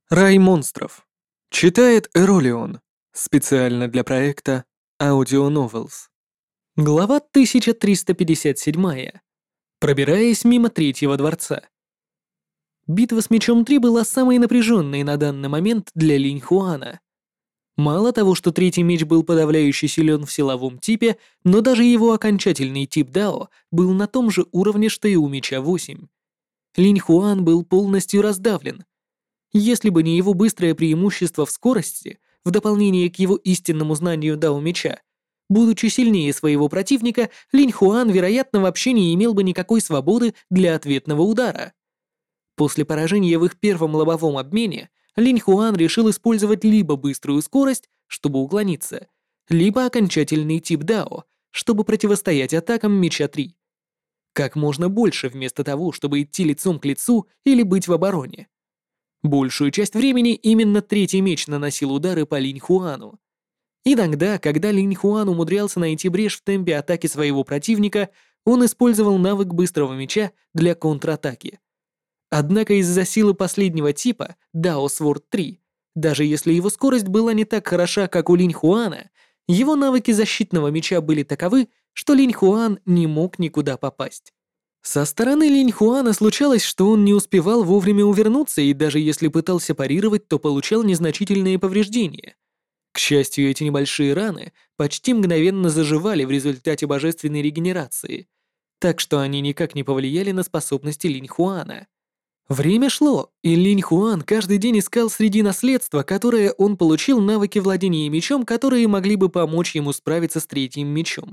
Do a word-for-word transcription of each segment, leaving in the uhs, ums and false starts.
Рай монстров. Читает Эролион. Специально для проекта Audio Novels. Глава тысяча триста пятьдесят семь. Пробираясь мимо третьего дворца. Битва с Мечом три была самой напряженной на данный момент для Линь Хуана. Мало того, что третий меч был подавляюще силен в силовом типе, но даже его окончательный тип Дао был на том же уровне, что и у Меча восемь. Линь Хуан был полностью раздавлен. Если бы не его быстрое преимущество в скорости, в дополнение к его истинному знанию Дао Меча, будучи сильнее своего противника, Линь Хуан, вероятно, вообще не имел бы никакой свободы для ответного удара. После поражения в их первом лобовом обмене, Линь Хуан решил использовать либо быструю скорость, чтобы уклониться, либо окончательный тип Дао, чтобы противостоять атакам Меча три. Как можно больше вместо того, чтобы идти лицом к лицу или быть в обороне. Большую часть времени именно третий меч наносил удары по Линь Хуану. Иногда, когда Линь Хуан умудрялся найти брешь в темпе атаки своего противника, он использовал навык быстрого меча для контратаки. Однако из-за силы последнего типа, Дао Сворд три, даже если его скорость была не так хороша, как у Линь Хуана, его навыки защитного меча были таковы, что Линь Хуан не мог никуда попасть. Со стороны Линь Хуана случалось, что он не успевал вовремя увернуться, и даже если пытался парировать, то получал незначительные повреждения. К счастью, эти небольшие раны почти мгновенно заживали в результате божественной регенерации, так что они никак не повлияли на способности Линь Хуана. Время шло, и Линь Хуан каждый день искал среди наследства, которое он получил, навыки владения мечом, которые могли бы помочь ему справиться с третьим мечом.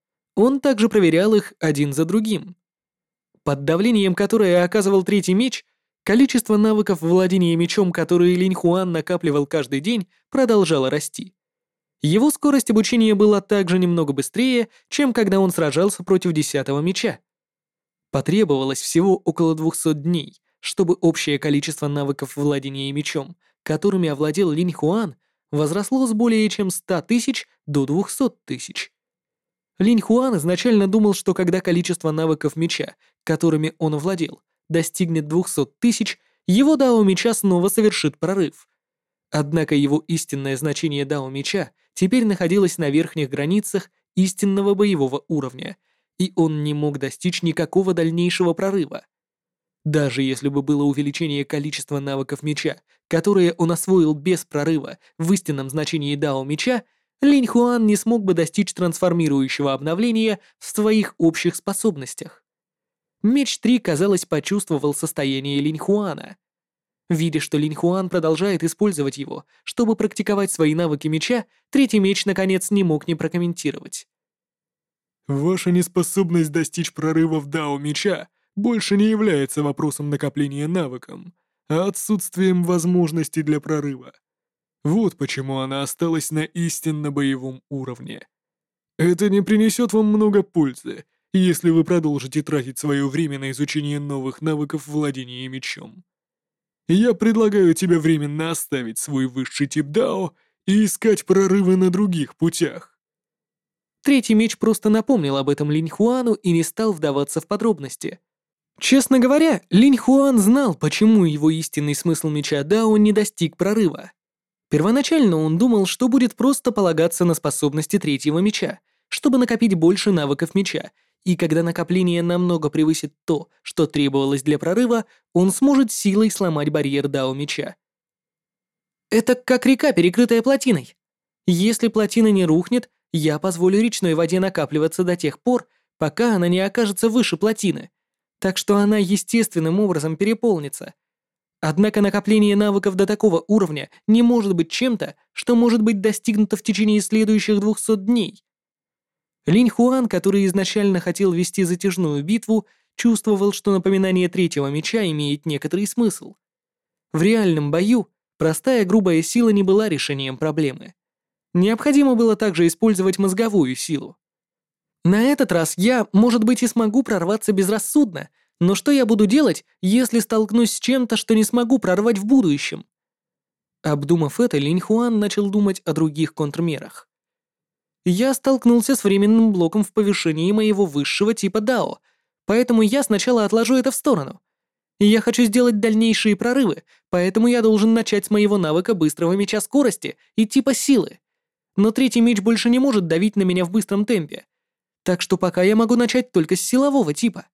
Он также проверял их один за другим. Под давлением, которое оказывал третий меч, количество навыков владения мечом, которые Линь Хуан накапливал каждый день, продолжало расти. Его скорость обучения была также немного быстрее, чем когда он сражался против десятого меча. Потребовалось всего около двухсот дней, чтобы общее количество навыков владения мечом, которыми овладел Линь Хуан, возросло с более чем ста тысяч до двухсот тысяч. Линь Хуан изначально думал, что когда количество навыков меча, которыми он владел, достигнет двухсот тысяч, его Дао Меча снова совершит прорыв. Однако его истинное значение Дао Меча теперь находилось на верхних границах истинного боевого уровня, и он не мог достичь никакого дальнейшего прорыва. Даже если бы было увеличение количества навыков меча, которые он освоил без прорыва в истинном значении Дао Меча, Линь Хуан не смог бы достичь трансформирующего обновления в своих общих способностях. Меч три, казалось, почувствовал состояние Линь Хуана. Видя, что Линь Хуан продолжает использовать его, чтобы практиковать свои навыки меча, третий меч, наконец, не мог не прокомментировать. Ваша неспособность достичь прорыва в Дао Меча больше не является вопросом накопления навыком, а отсутствием возможности для прорыва. Вот почему она осталась на истинно боевом уровне. Это не принесет вам много пользы, если вы продолжите тратить свое время на изучение новых навыков владения мечом. Я предлагаю тебе временно оставить свой высший тип Дао и искать прорывы на других путях. Третий меч просто напомнил об этом Линь Хуану и не стал вдаваться в подробности. Честно говоря, Линь Хуан знал, почему его истинный смысл меча Дао не достиг прорыва. Первоначально он думал, что будет просто полагаться на способности третьего меча, чтобы накопить больше навыков меча, и когда накопление намного превысит то, что требовалось для прорыва, он сможет силой сломать барьер Дао меча. Это как река, перекрытая плотиной. Если плотина не рухнет, я позволю речной воде накапливаться до тех пор, пока она не окажется выше плотины, так что она естественным образом переполнится. Однако накопление навыков до такого уровня не может быть чем-то, что может быть достигнуто в течение следующих двухсот дней. Линь Хуан, который изначально хотел вести затяжную битву, чувствовал, что напоминание третьего меча имеет некоторый смысл. В реальном бою простая грубая сила не была решением проблемы. Необходимо было также использовать мозговую силу. На этот раз я, может быть, и смогу прорваться безрассудно, но что я буду делать, если столкнусь с чем-то, что не смогу прорвать в будущем? Обдумав это, Линь Хуан начал думать о других контрмерах. Я столкнулся с временным блоком в повышении моего высшего типа Дао, поэтому я сначала отложу это в сторону. И я хочу сделать дальнейшие прорывы, поэтому я должен начать с моего навыка быстрого меча скорости и типа силы. Но третий меч больше не может давить на меня в быстром темпе. Так что пока я могу начать только с силового типа.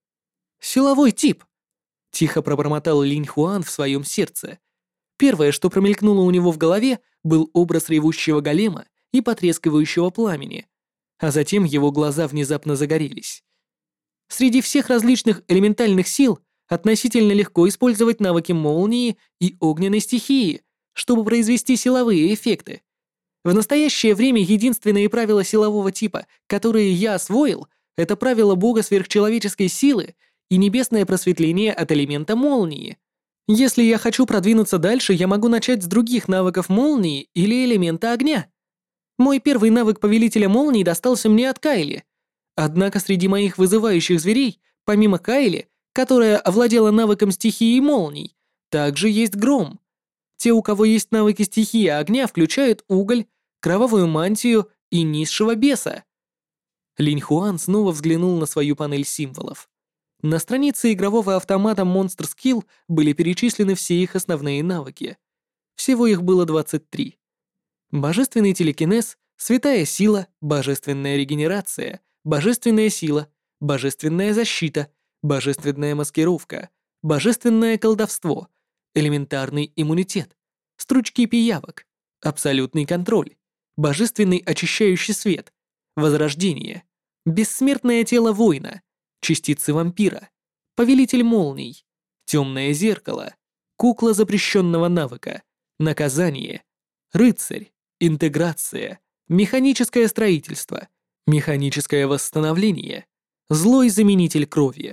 Силовой тип. Тихо пробормотал Линь Хуан в своем сердце. Первое, что промелькнуло у него в голове, был образ ревущего голема и потрескивающего пламени, а затем его глаза внезапно загорелись. Среди всех различных элементальных сил относительно легко использовать навыки молнии и огненной стихии, чтобы произвести силовые эффекты. В настоящее время единственные правила силового типа, которые я освоил, это правило бога сверхчеловеческой силы и небесное просветление от элемента молнии. Если я хочу продвинуться дальше, я могу начать с других навыков молнии или элемента огня. Мой первый навык повелителя молнии достался мне от Кайли. Однако среди моих вызывающих зверей, помимо Кайли, которая овладела навыком стихии молний, также есть гром. Те, у кого есть навыки стихии огня, включают уголь, кровавую мантию и низшего беса. Линь Хуан снова взглянул на свою панель символов. На странице игрового автомата Monster Skill были перечислены все их основные навыки. Всего их было двадцать три. Божественный телекинез, святая сила, божественная регенерация, божественная сила, божественная защита, божественная маскировка, божественное колдовство, элементарный иммунитет, стручки пиявок, абсолютный контроль, божественный очищающий свет, возрождение, бессмертное тело воина, частицы вампира, повелитель молний, темное зеркало, кукла запрещенного навыка, наказание, рыцарь, интеграция, механическое строительство, механическое восстановление, злой заменитель крови.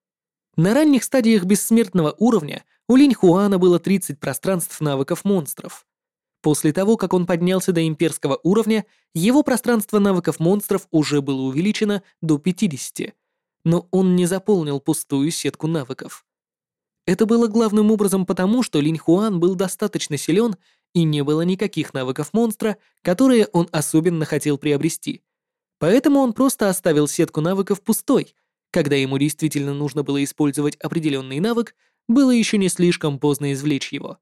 На ранних стадиях бессмертного уровня у Линь Хуана было тридцать пространств навыков монстров. После того, как он поднялся до имперского уровня, его пространство навыков монстров уже было увеличено до пятидесяти, но он не заполнил пустую сетку навыков. Это было главным образом потому, что Линь Хуан был достаточно силен и не было никаких навыков монстра, которые он особенно хотел приобрести. Поэтому он просто оставил сетку навыков пустой. Когда ему действительно нужно было использовать определенный навык, было еще не слишком поздно извлечь его.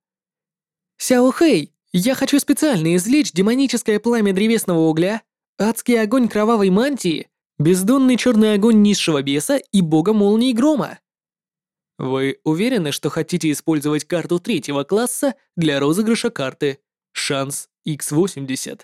«Сяо Хэй, я хочу специально извлечь демоническое пламя древесного угля, адский огонь кровавой мантии, бездонный черный огонь низшего беса и бога молний грома». Вы уверены, что хотите использовать карту третьего класса для розыгрыша карты «Шанс икс восемьдесят»?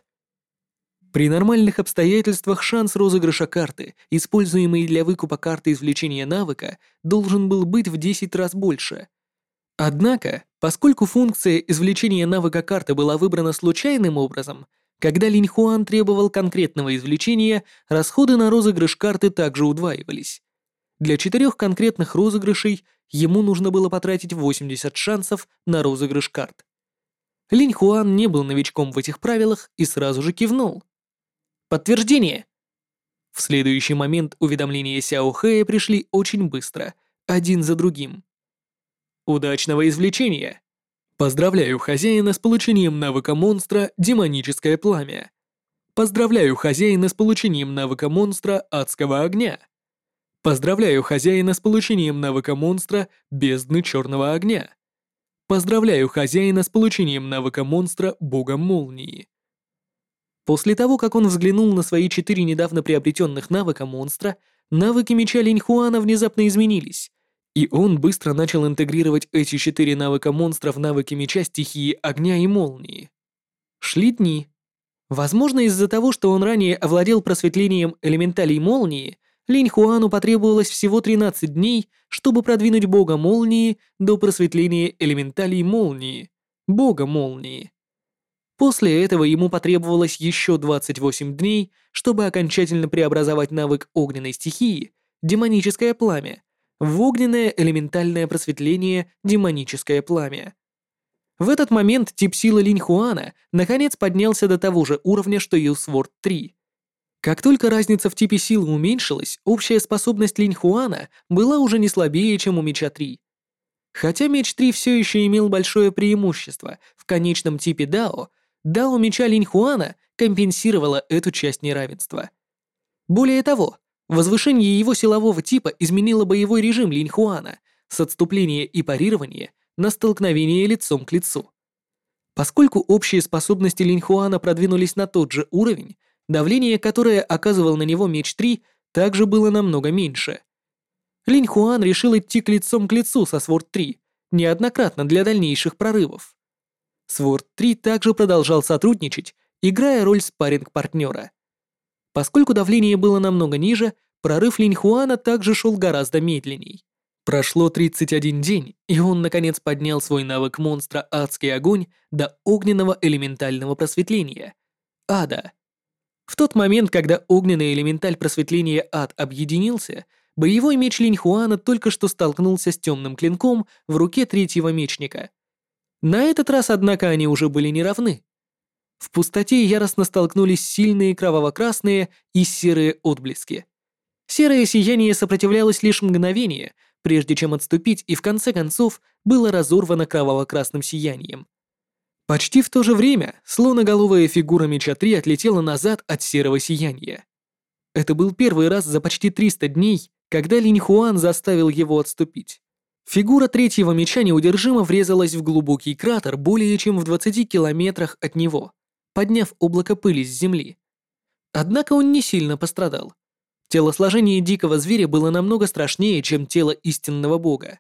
При нормальных обстоятельствах шанс розыгрыша карты, используемой для выкупа карты извлечения навыка, должен был быть в десять раз больше. Однако, поскольку функция извлечения навыка карты была выбрана случайным образом, когда Линь Хуан требовал конкретного извлечения, расходы на розыгрыш карты также удваивались. Для четырех конкретных розыгрышей ему нужно было потратить восемьдесят шансов на розыгрыш карт. Линь Хуан не был новичком в этих правилах и сразу же кивнул. Подтверждение. В следующий момент уведомления Сяо Хэя пришли очень быстро, один за другим. Удачного извлечения. Поздравляю хозяина с получением навыка монстра «Демоническое пламя». Поздравляю хозяина с получением навыка монстра «Адского огня». Поздравляю хозяина с получением навыка монстра «Бездны черного огня». Поздравляю хозяина с получением навыка монстра «Бога молнии». После того, как он взглянул на свои четыре недавно приобретенных навыка монстра, навыки меча Линь Хуана внезапно изменились, и он быстро начал интегрировать эти четыре навыка монстра в навыки меча стихии огня и молнии. Шли дни. Возможно, из-за того, что он ранее овладел просветлением элементалей молнии, Линь Хуану потребовалось всего тринадцать дней, чтобы продвинуть бога молнии до просветления элементалей молнии, бога молнии. После этого ему потребовалось еще двадцать восемь дней, чтобы окончательно преобразовать навык огненной стихии, демоническое пламя, в огненное элементальное просветление, демоническое пламя. В этот момент тип силы Линь Хуана наконец поднялся до того же уровня, что и у Сворд три. Как только разница в типе силы уменьшилась, общая способность Линь Хуана была уже не слабее, чем у меча три. Хотя меч три все еще имел большое преимущество в конечном типе Дао, Дао меча Линь Хуана компенсировала эту часть неравенства. Более того, возвышение его силового типа изменило боевой режим Линь Хуана, с отступления и парирования на столкновение лицом к лицу. Поскольку общие способности Линьхуана продвинулись на тот же уровень, давление, которое оказывал на него меч три, также было намного меньше. Линьхуан решил идти к лицом к лицу со Сворд три, неоднократно для дальнейших прорывов. Сворд три также продолжал сотрудничать, играя роль спарринг-партнера. Поскольку давление было намного ниже, прорыв Линьхуана также шел гораздо медленней. Прошло тридцать один день, и он наконец поднял свой навык монстра «Адский огонь» до огненного элементального просветления — Ада. В тот момент, когда огненный элементаль просветления Ад объединился, боевой меч Линьхуана только что столкнулся с темным клинком в руке третьего мечника. На этот раз, однако, они уже были не равны. В пустоте яростно столкнулись сильные кроваво-красные и серые отблески. Серое сияние сопротивлялось лишь мгновение, прежде чем отступить, и в конце концов было разорвано кроваво-красным сиянием. Почти в то же время слоноголовая фигура меча три отлетела назад от серого сияния. Это был первый раз за почти триста дней, когда Линьхуан заставил его отступить. Фигура третьего меча неудержимо врезалась в глубокий кратер более чем в двадцати километрах от него, подняв облако пыли с земли. Однако он не сильно пострадал. Телосложение дикого зверя было намного страшнее, чем тело истинного бога.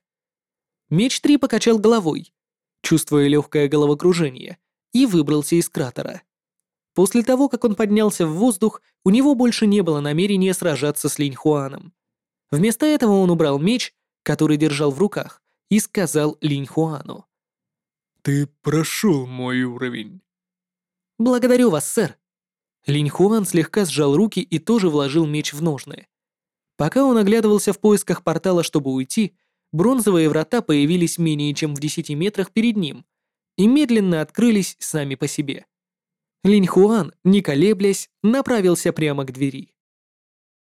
Меч три покачал головой, чувствуя легкое головокружение, и выбрался из кратера. После того, как он поднялся в воздух, у него больше не было намерения сражаться с Линьхуаном. Вместо этого он убрал меч, который держал в руках, и сказал Линьхуану: «Ты прошел мой уровень». «Благодарю вас, сэр». Линьхуан слегка сжал руки и тоже вложил меч в ножны. Пока он оглядывался в поисках портала, чтобы уйти, бронзовые врата появились менее чем в десяти метрах перед ним и медленно открылись сами по себе. Линьхуан, не колеблясь, направился прямо к двери.